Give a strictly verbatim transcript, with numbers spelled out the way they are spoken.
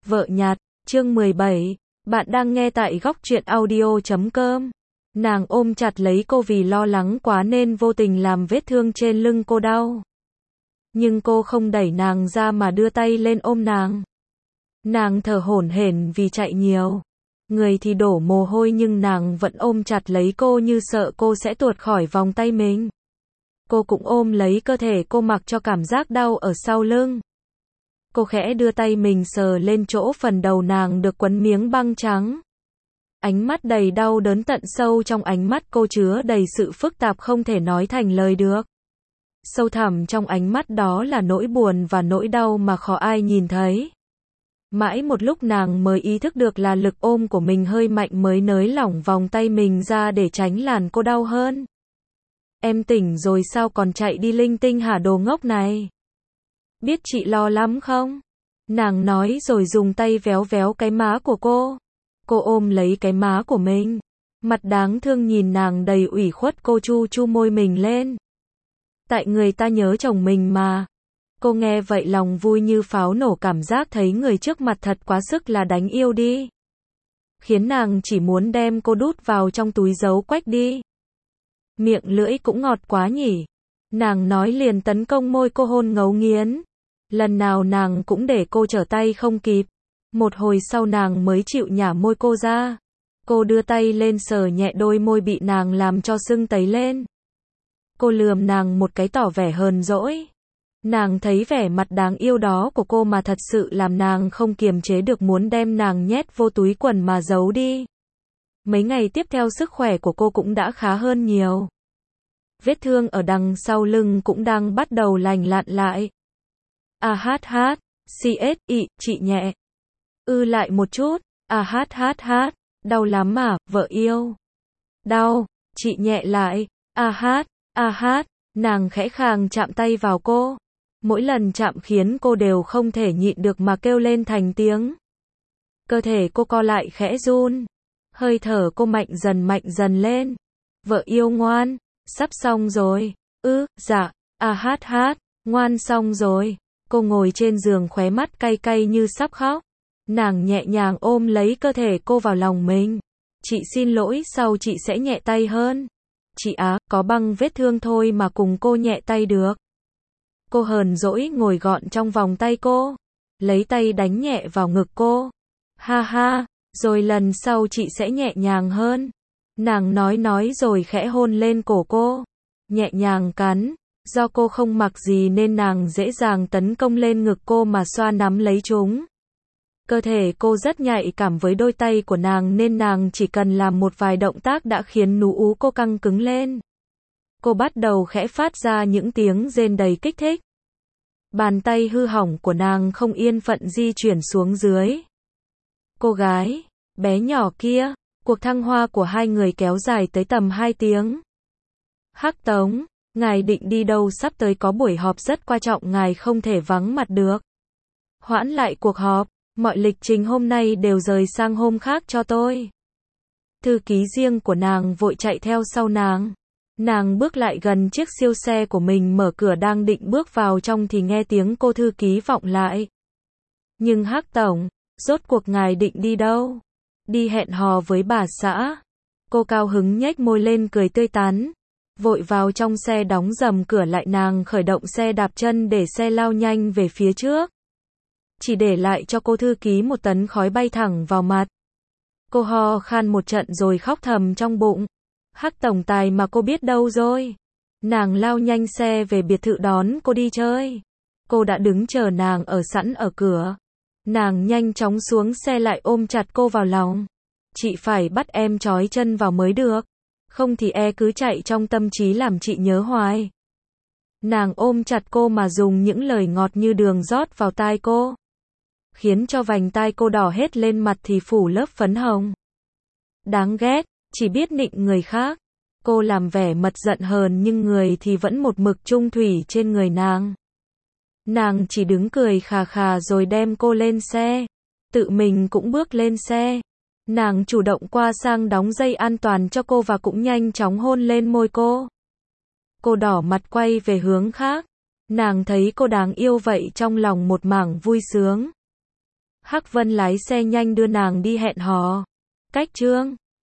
Vợ nhặt, chương mười bảy, bạn đang nghe tại góc truyện audio chấm com. Nàng ôm chặt lấy cô vì lo lắng quá nên vô tình làm vết thương trên lưng cô đau. Nhưng cô không đẩy nàng ra mà đưa tay lên ôm nàng. Nàng thở hổn hển vì chạy nhiều. Người thì đổ mồ hôi nhưng nàng vẫn ôm chặt lấy cô như sợ cô sẽ tuột khỏi vòng tay mình. Cô cũng ôm lấy cơ thể cô mặc cho cảm giác đau ở sau lưng. Cô khẽ đưa tay mình sờ lên chỗ phần đầu nàng được quấn miếng băng trắng. Ánh mắt đầy đau đớn tận sâu trong ánh mắt cô chứa đầy sự phức tạp không thể nói thành lời được. Sâu thẳm trong ánh mắt đó là nỗi buồn và nỗi đau mà khó ai nhìn thấy. Mãi một lúc nàng mới ý thức được là lực ôm của mình hơi mạnh mới nới lỏng vòng tay mình ra để tránh làn cô đau hơn. Em tỉnh rồi sao còn chạy đi linh tinh hả đồ ngốc này? Biết chị lo lắm không? Nàng nói rồi dùng tay véo véo cái má của cô. Cô ôm lấy cái má của mình. Mặt đáng thương nhìn nàng đầy ủy khuất, cô chu chu môi mình lên. Tại người ta nhớ chồng mình mà. Cô nghe vậy lòng vui như pháo nổ, cảm giác thấy người trước mặt thật quá sức là đánh yêu đi. Khiến nàng chỉ muốn đem cô đút vào trong túi giấu quách đi. Miệng lưỡi cũng ngọt quá nhỉ. Nàng nói liền tấn công môi cô hôn ngấu nghiến. Lần nào nàng cũng để cô trở tay không kịp. Một hồi sau nàng mới chịu nhả môi cô ra. Cô đưa tay lên sờ nhẹ đôi môi bị nàng làm cho sưng tấy lên. Cô lườm nàng một cái tỏ vẻ hờn dỗi. Nàng thấy vẻ mặt đáng yêu đó của cô mà thật sự làm nàng không kiềm chế được muốn đem nàng nhét vô túi quần mà giấu đi. Mấy ngày tiếp theo sức khỏe của cô cũng đã khá hơn nhiều. Vết thương ở đằng sau lưng cũng đang bắt đầu lành lặn lại. A hát hát, xê ét i, chị nhẹ. Ư lại một chút, a hát hát hát, đau lắm à, vợ yêu. Đau, chị nhẹ lại, a hát, a hát, nàng khẽ khàng chạm tay vào cô. Mỗi lần chạm khiến cô đều không thể nhịn được mà kêu lên thành tiếng. Cơ thể cô co lại khẽ run. Hơi thở cô mạnh dần mạnh dần lên. Vợ yêu ngoan, sắp xong rồi. Ư, dạ, a hát hát, ngoan xong rồi. Cô ngồi trên giường khóe mắt cay cay như sắp khóc. Nàng nhẹ nhàng ôm lấy cơ thể cô vào lòng mình. Chị xin lỗi, sau chị sẽ nhẹ tay hơn. Chị á, có băng vết thương thôi mà cùng cô nhẹ tay được. Cô hờn dỗi ngồi gọn trong vòng tay cô. Lấy tay đánh nhẹ vào ngực cô. Ha ha, rồi lần sau chị sẽ nhẹ nhàng hơn. Nàng nói nói rồi khẽ hôn lên cổ cô. Nhẹ nhàng cắn. Do cô không mặc gì nên nàng dễ dàng tấn công lên ngực cô mà xoa nắm lấy chúng. Cơ thể cô rất nhạy cảm với đôi tay của nàng nên nàng chỉ cần làm một vài động tác đã khiến nú ú cô căng cứng lên. Cô bắt đầu khẽ phát ra những tiếng rên đầy kích thích. Bàn tay hư hỏng của nàng không yên phận di chuyển xuống dưới. Cô gái, bé nhỏ kia, cuộc thăng hoa của hai người kéo dài tới tầm hai tiếng. Hắc Tống, ngài định đi đâu? Sắp tới có buổi họp rất quan trọng, ngài không thể vắng mặt được. Hoãn lại cuộc họp, mọi lịch trình hôm nay đều rời sang hôm khác cho tôi. Thư ký riêng của nàng vội chạy theo sau nàng. Nàng bước lại gần chiếc siêu xe của mình, mở cửa đang định bước vào trong thì nghe tiếng cô thư ký vọng lại. Nhưng Hắc Tổng, rốt cuộc ngài định đi đâu? Đi hẹn hò với bà xã. Cô cao hứng nhếch môi lên cười tươi tắn. Vội vào trong xe đóng dầm cửa lại, nàng khởi động xe đạp chân để xe lao nhanh về phía trước. Chỉ để lại cho cô thư ký một tấn khói bay thẳng vào mặt. Cô ho khan một trận rồi khóc thầm trong bụng. Hắc tổng tài mà cô biết đâu rồi. Nàng lao nhanh xe về biệt thự đón cô đi chơi. Cô đã đứng chờ nàng ở sẵn ở cửa. Nàng nhanh chóng xuống xe lại ôm chặt cô vào lòng. Chị phải bắt em trói chân vào mới được. Không thì e cứ chạy trong tâm trí làm chị nhớ hoài. Nàng ôm chặt cô mà dùng những lời ngọt như đường rót vào tai cô. Khiến cho vành tai cô đỏ hết lên, mặt thì phủ lớp phấn hồng. Đáng ghét, chỉ biết nịnh người khác. Cô làm vẻ mật giận hờn nhưng người thì vẫn một mực chung thủy trên người nàng. Nàng chỉ đứng cười khà khà rồi đem cô lên xe. Tự mình cũng bước lên xe. Nàng chủ động qua sang đóng dây an toàn cho cô và cũng nhanh chóng hôn lên môi cô. Cô đỏ mặt quay về hướng khác. Nàng thấy cô đáng yêu vậy trong lòng một mảng vui sướng. Hắc Vân lái xe nhanh đưa nàng đi hẹn hò. Cách Trương